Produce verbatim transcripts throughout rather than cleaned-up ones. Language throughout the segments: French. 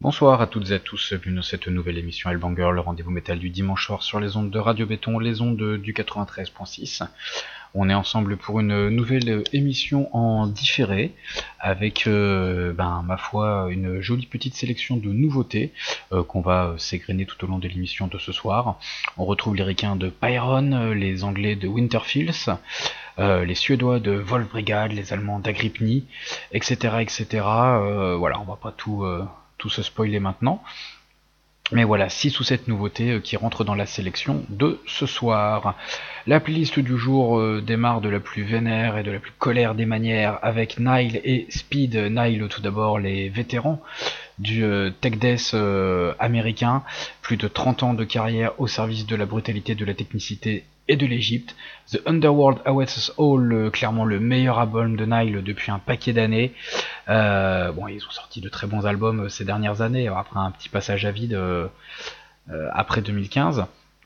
Bonsoir à toutes et à tous, bienvenue dans cette nouvelle émission Hellbanger, le rendez-vous métal du dimanche soir sur les ondes de Radio Béton, les ondes du quatre-vingt-treize point six. On est ensemble pour une nouvelle émission en différé, avec, euh, ben, ma foi, une jolie petite sélection de nouveautés euh, qu'on va s'égrener tout au long de l'émission de ce soir. On retrouve les Ricains de Pyron, les Anglais de Winterfields, Euh, les Suédois de Wolf Brigade, les Allemands d'Agripni, et cetera, et cetera. Euh, voilà, on va pas tout, euh, tout se spoiler maintenant. Mais voilà, six ou sept nouveautés euh, qui rentrent dans la sélection de ce soir. La playlist du jour euh, démarre de la plus vénère et de la plus colère des manières avec Nile et Speed. Nile tout d'abord, les vétérans du euh, tech death euh, américain, plus de trente ans de carrière au service de la brutalité, de la technicité et de l'Égypte. The Underworld Awaits Us All, euh, clairement le meilleur album de Nile depuis un paquet d'années. Euh, bon, ils ont sorti de très bons albums euh, ces dernières années, après un petit passage à vide euh, euh, après deux mille quinze.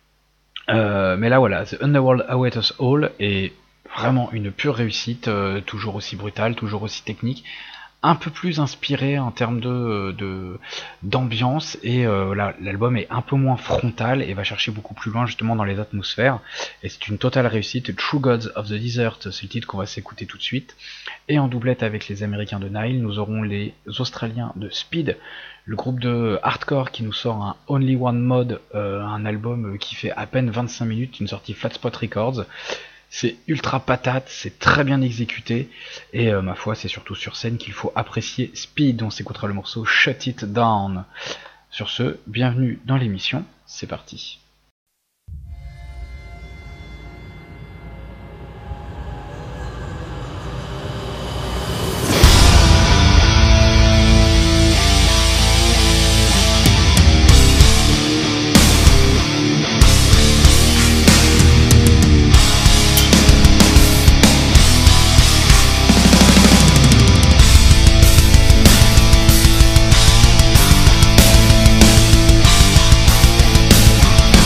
Euh, mais là voilà, The Underworld Awaits Us All est vraiment une pure réussite, euh, toujours aussi brutale, toujours aussi technique, un peu plus inspiré en termes de, de d'ambiance, et euh, là, l'album est un peu moins frontal et va chercher beaucoup plus loin justement dans les atmosphères, et c'est une totale réussite. True Gods of the Desert, c'est le titre qu'on va s'écouter tout de suite, et en doublette avec les Américains de Nile, nous aurons les Australiens de Speed, le groupe de hardcore qui nous sort un Only One Mode, euh, un album qui fait à peine vingt-cinq minutes, une sortie Flatspot Records. C'est ultra patate, c'est très bien exécuté, et euh, ma foi, c'est surtout sur scène qu'il faut apprécier Speed. On s'écoutera le morceau Shut It Down. Sur ce, bienvenue dans l'émission, c'est parti. We'll be right back.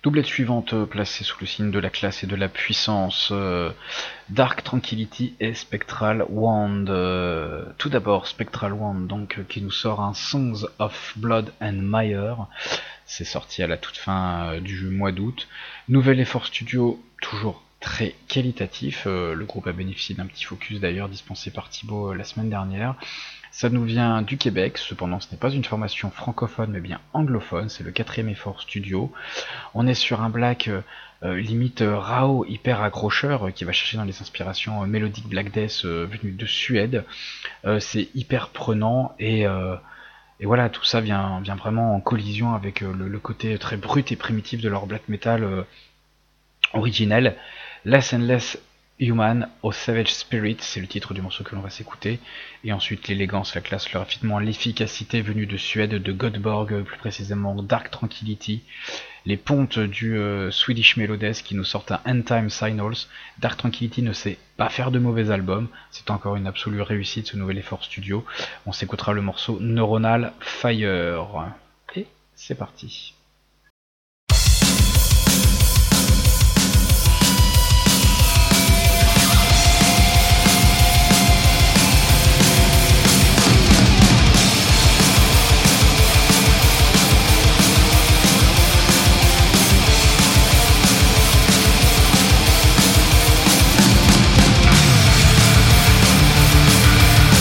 Doublette suivante euh, placée sous le signe de la classe et de la puissance, euh, Dark Tranquillity et Spectral Wand. Euh, tout d'abord Spectral Wand, donc euh, qui nous sort un Songs of Blood and Mire. C'est sorti à la toute fin euh, du mois d'août. Nouvel effort studio, toujours très qualitatif. Euh, le groupe a bénéficié d'un petit focus d'ailleurs dispensé par Thibaut euh, la semaine dernière. Ça nous vient du Québec, cependant ce n'est pas une formation francophone mais bien anglophone, c'est le quatrième effort studio. On est sur un black euh, euh, limite euh, rao, hyper accrocheur, euh, qui va chercher dans les inspirations euh, mélodiques Black Death euh, venues de Suède. Euh, c'est hyper prenant et, euh, et voilà, tout ça vient, vient vraiment en collision avec euh, le, le côté très brut et primitif de leur black metal euh, originel. Less and Less Human au Savage Spirit, c'est le titre du morceau que l'on va s'écouter, et ensuite l'élégance, la classe, le raffinement, l'efficacité venue de Suède, de Göteborg, plus précisément Dark Tranquillity, les pontes du euh, Swedish Melodies qui nous sortent un End Time Signals. Dark Tranquillity ne sait pas faire de mauvais albums, c'est encore une absolue réussite ce nouvel effort studio. On s'écoutera le morceau Neuronal Fire, et c'est parti.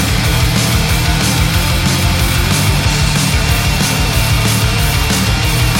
We'll be right back.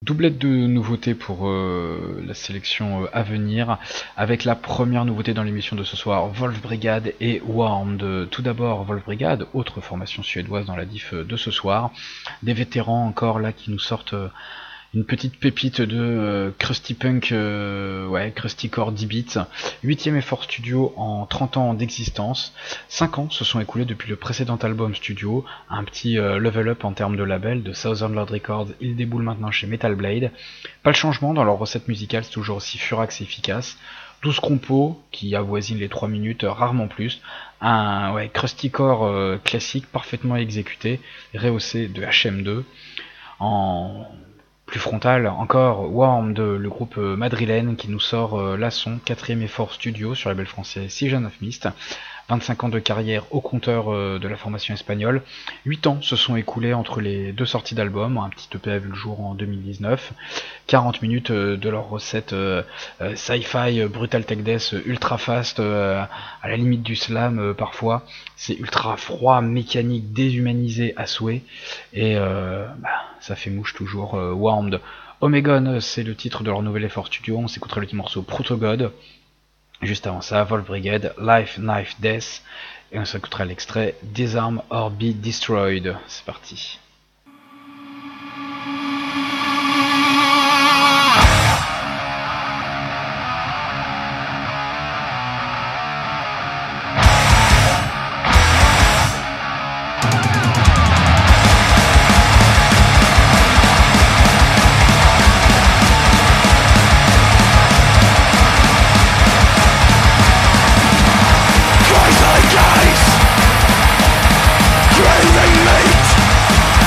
Doublette de nouveautés pour euh, la sélection euh, à venir, avec la première nouveauté dans l'émission de ce soir, Wolf Brigade et Warmed. Tout d'abord, Wolf Brigade, autre formation suédoise dans la diff de ce soir. Des vétérans encore là qui nous sortent euh, une petite pépite de euh, Krusty Punk, euh, ouais, Krusty Core dix bits. Huitième effort studio en trente ans d'existence. cinq ans se sont écoulés depuis le précédent album studio. Un petit euh, level up en termes de label de Southern Lord Records. Ils déboulent maintenant chez Metal Blade. Pas le changement dans leur recette musicale, c'est toujours aussi furax et efficace. douze compos qui avoisinent les trois minutes, rarement plus. Un ouais, Krusty Core euh, classique parfaitement exécuté, rehaussé de H M deux. En plus frontal encore, Warmed, le groupe madrilène qui nous sort euh, là son quatrième effort studio sur le label français Season of Mist. vingt-cinq ans de carrière au compteur euh, de la formation espagnole. huit ans se sont écoulés entre les deux sorties d'albums, un petit E P a vu le jour en deux mille dix-neuf. quarante minutes euh, de leur recette euh, euh, sci-fi, brutal tech death, ultra fast, euh, à la limite du slam euh, parfois. C'est ultra froid, mécanique, déshumanisé à souhait. Et euh, bah, ça fait mouche toujours. euh, Warmed. Omegon, c'est le titre de leur nouvel effort studio. On s'écoutera le petit morceau Protogod. Juste avant ça, Wolf Brigade, Life, Knife, Death, et on s'écoutera l'extrait Disarm or Be Destroyed. C'est parti. Crazy meat,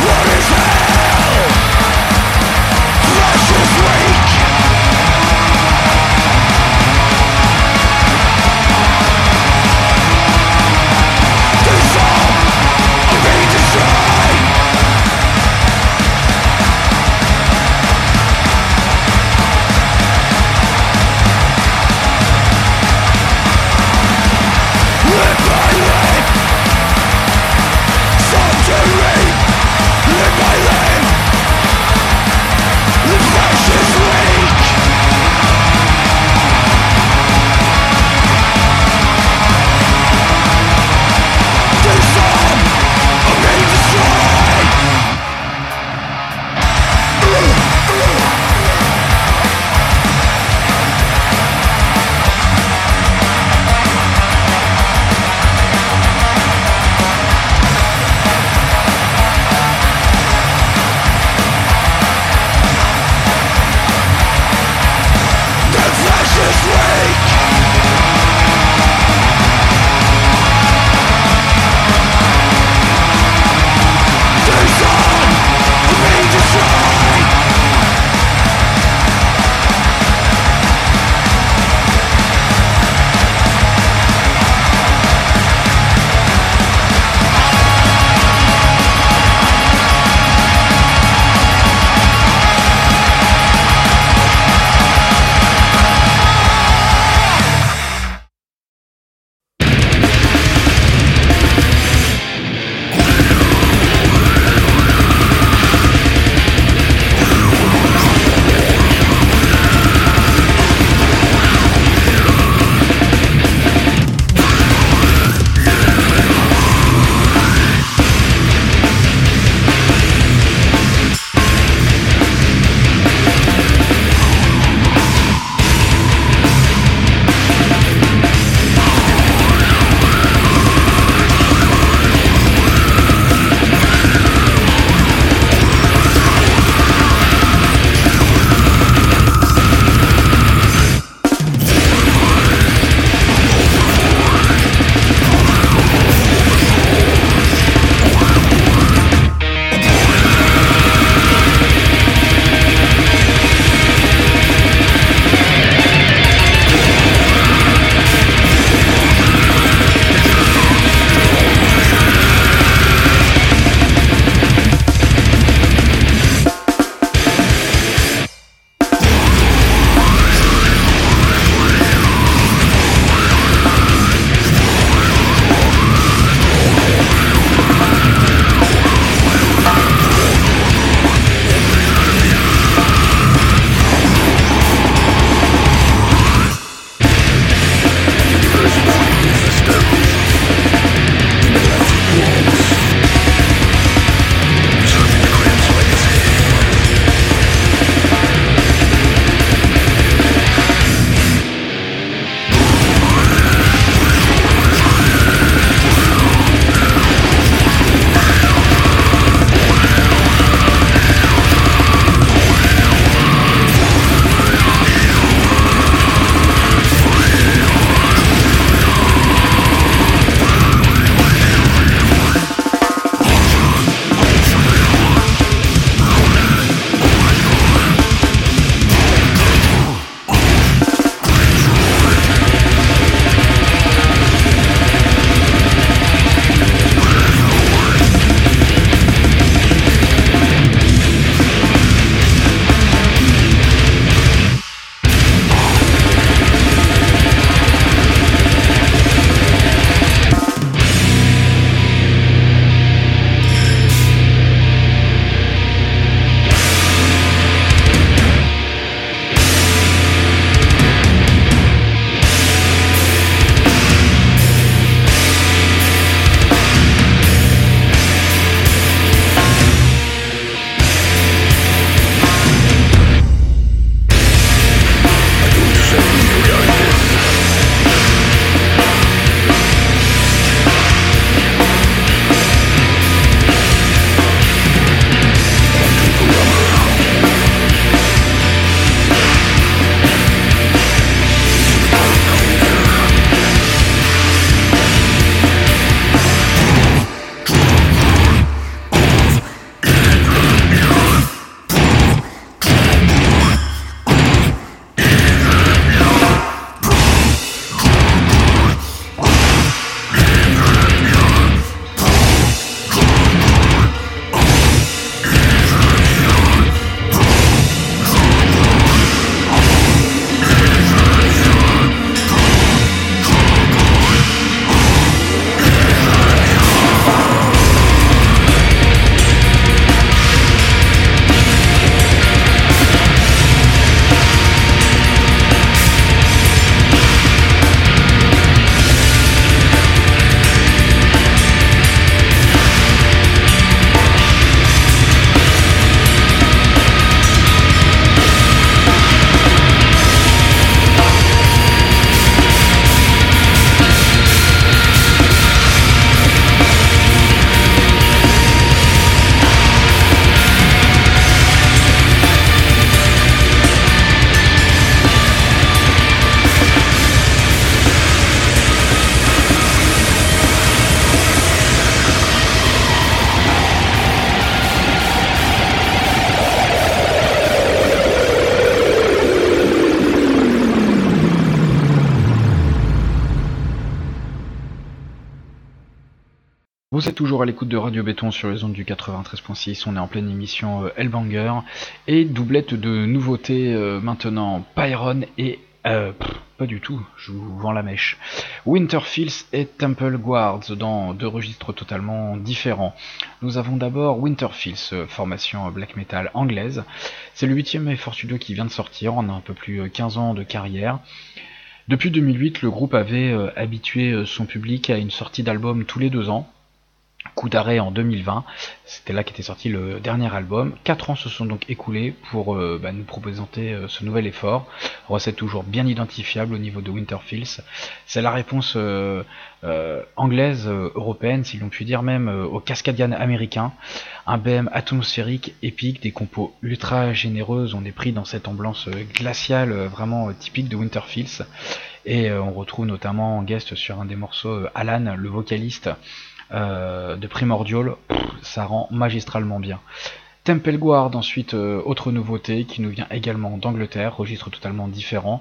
Vous êtes toujours à l'écoute de Radio Béton sur les ondes du quatre-vingt-treize point six, on est en pleine émission euh, Hellbanger, et doublette de nouveautés euh, maintenant, Pyron et... Euh, pff, pas du tout, je vous vends la mèche. Winterfields et Temple Guards dans deux registres totalement différents. Nous avons d'abord Winterfields, formation black metal anglaise. C'est le huitième effort studio qui vient de sortir, on a un peu plus de quinze ans de carrière. Depuis deux mille huit, le groupe avait euh, habitué son public à une sortie d'album tous les deux ans. Coup d'arrêt en deux mille vingt, c'était là qu'était sorti le dernier album. Quatre ans se sont donc écoulés pour euh, bah, nous présenter euh, ce nouvel effort. Recette toujours bien identifiable au niveau de Winterfields. C'est la réponse euh, euh, anglaise, euh, européenne, si l'on peut dire même, euh, au Cascadian américain. Un B M atmosphérique, épique, des compos ultra généreuses. On est pris dans cette ambiance euh, glaciale euh, vraiment euh, typique de Winterfields. Et euh, on retrouve notamment en guest sur un des morceaux euh, Alan, le vocaliste, Euh, de Primordial, pff, ça rend magistralement bien. Temple Guard ensuite, euh, autre nouveauté qui nous vient également d'Angleterre, registre totalement différent.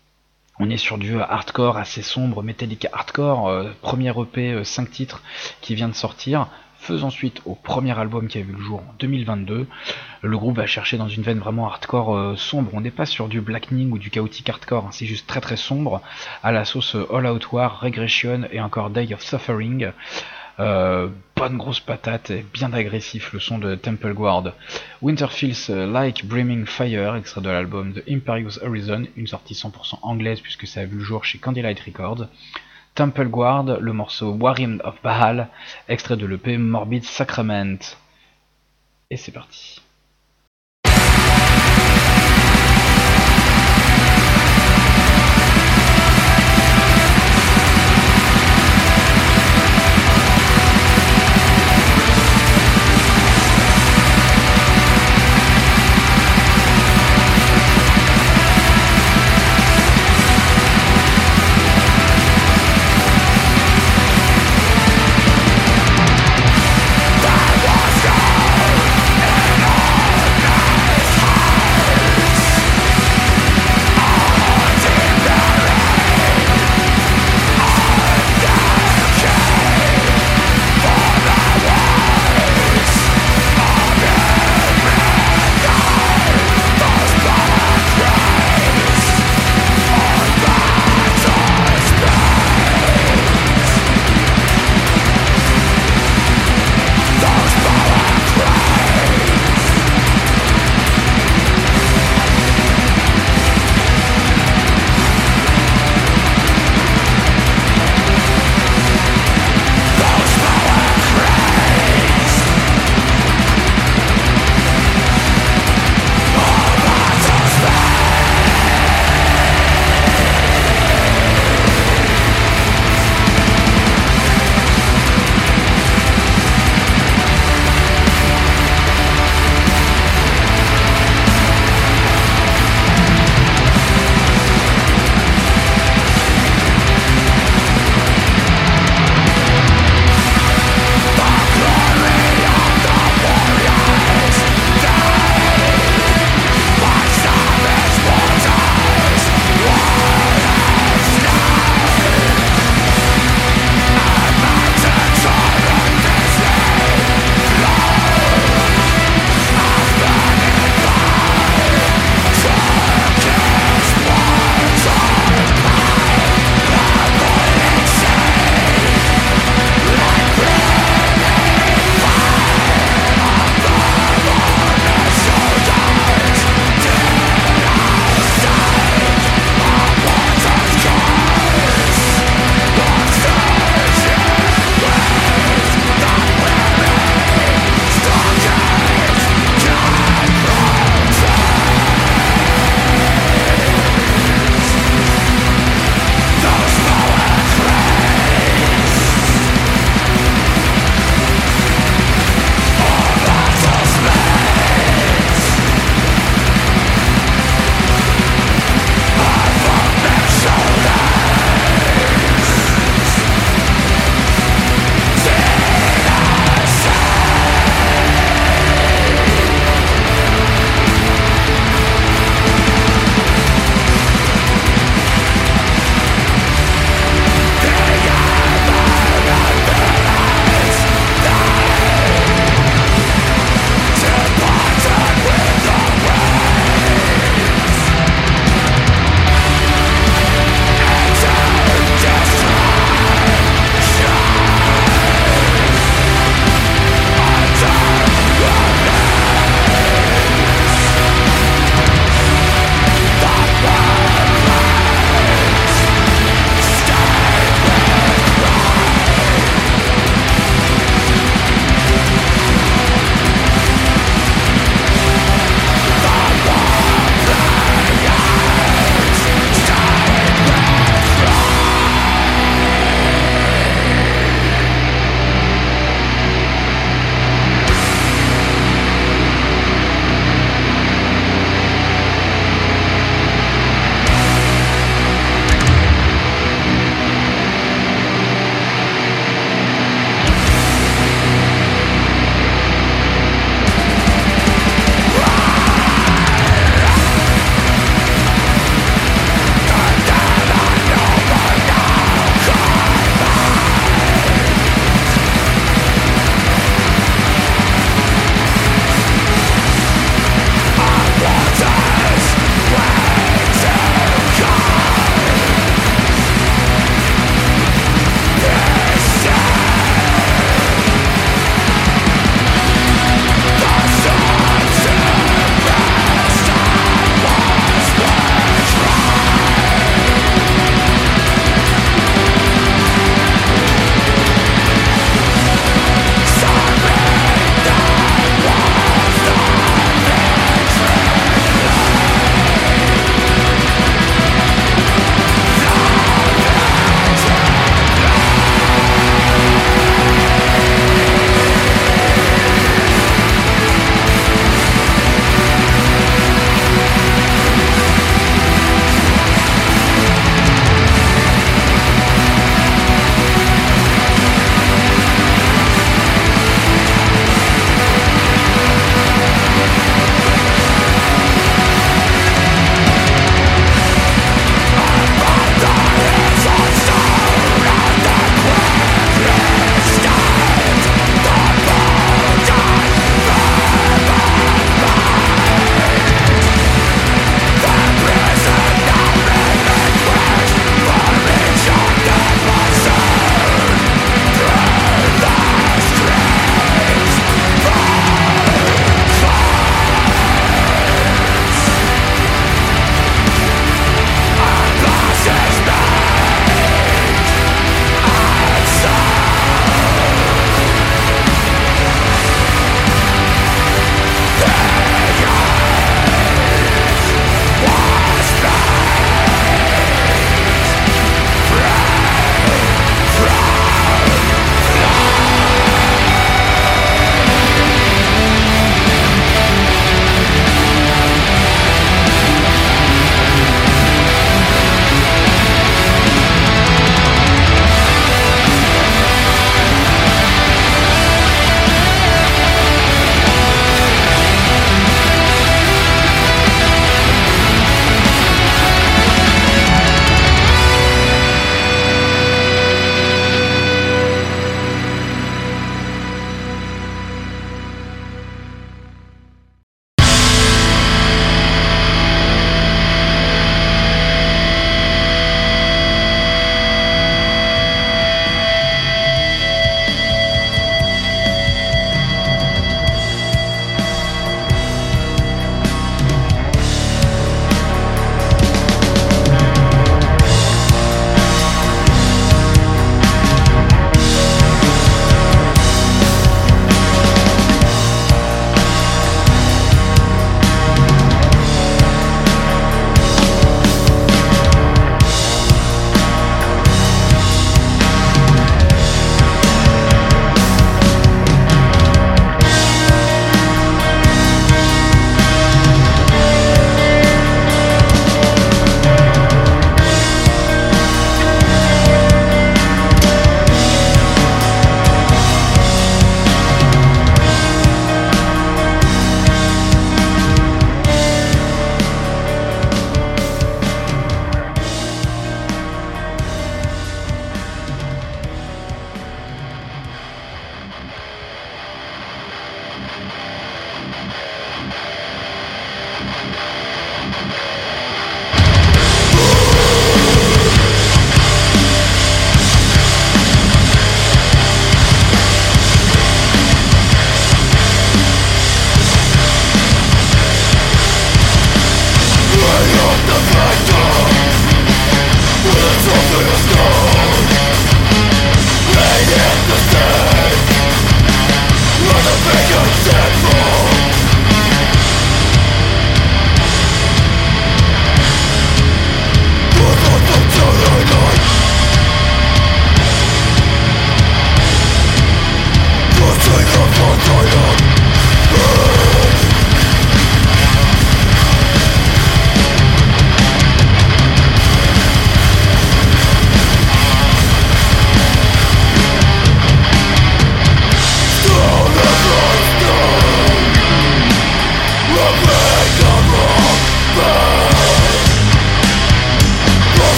On est sur du hardcore assez sombre, Metallica hardcore, euh, premier E P, euh, cinq titres qui vient de sortir. Faisant suite au premier album qui a vu le jour en deux mille vingt-deux, le groupe va chercher dans une veine vraiment hardcore euh, sombre. On n'est pas sur du blackening ou du chaotic hardcore, hein, c'est juste très très sombre, à la sauce All Out War, Regression et encore Day of Suffering. Euh, bonne grosse patate et bien agressif le son de Temple Guard. Winterfields uh, Like Brimming Fire, extrait de l'album The Imperious Horizon, une sortie cent pour cent anglaise puisque ça a vu le jour chez Candlelight Records. Temple Guard, le morceau Warrim of Baal, extrait de l'E P Morbid Sacrament. Et c'est parti. There was no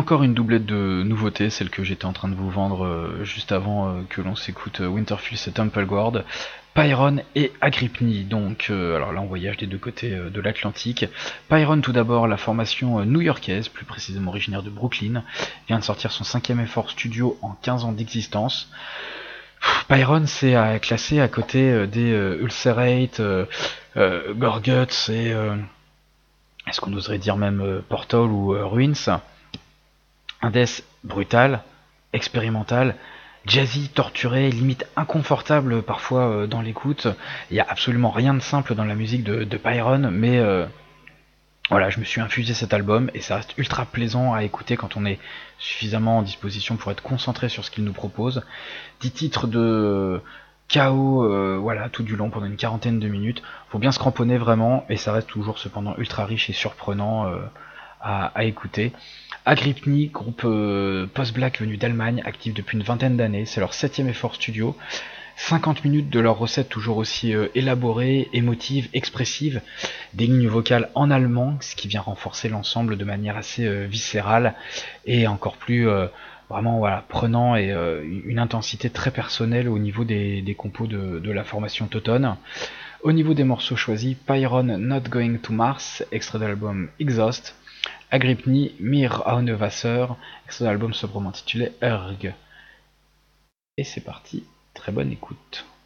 encore une doublette de nouveautés, celle que j'étais en train de vous vendre euh, juste avant euh, que l'on s'écoute euh, Winterfills et Templegord. Pyron et Agrippni, donc euh, alors là on voyage des deux côtés euh, de l'Atlantique. Pyron tout d'abord, la formation euh, new-yorkaise, plus précisément originaire de Brooklyn, vient de sortir son cinquième effort studio en quinze ans d'existence. Pyron c'est à classer à côté euh, des euh, Ulcerate, euh, euh, Gorguts et euh, est-ce qu'on oserait dire même euh, Portal ou euh, Ruins. Un death brutal, expérimental, jazzy, torturé, limite inconfortable parfois euh, dans l'écoute. Il n'y a absolument rien de simple dans la musique de, de Pyron, mais euh, voilà, je me suis infusé cet album et ça reste ultra plaisant à écouter quand on est suffisamment en disposition pour être concentré sur ce qu'il nous propose. dix titres de chaos, euh, voilà, tout du long pendant une quarantaine de minutes. Faut bien se cramponner vraiment et ça reste toujours cependant ultra riche et surprenant euh, à, à écouter. Agrippni, groupe euh, post-black venu d'Allemagne, actif depuis une vingtaine d'années, c'est leur septième effort studio. cinquante minutes de leur recette toujours aussi euh, élaborée, émotive, expressive, des lignes vocales en allemand, ce qui vient renforcer l'ensemble de manière assez euh, viscérale et encore plus euh, vraiment voilà, prenant et euh, une intensité très personnelle au niveau des, des compos de, de la formation Totone. Au niveau des morceaux choisis, Pyron Not Going to Mars, extrait de l'album Exhaust, Agrippni Mir Aune Wasser, extrait de l'album sobrement intitulé Erg. Et c'est parti, très bonne écoute.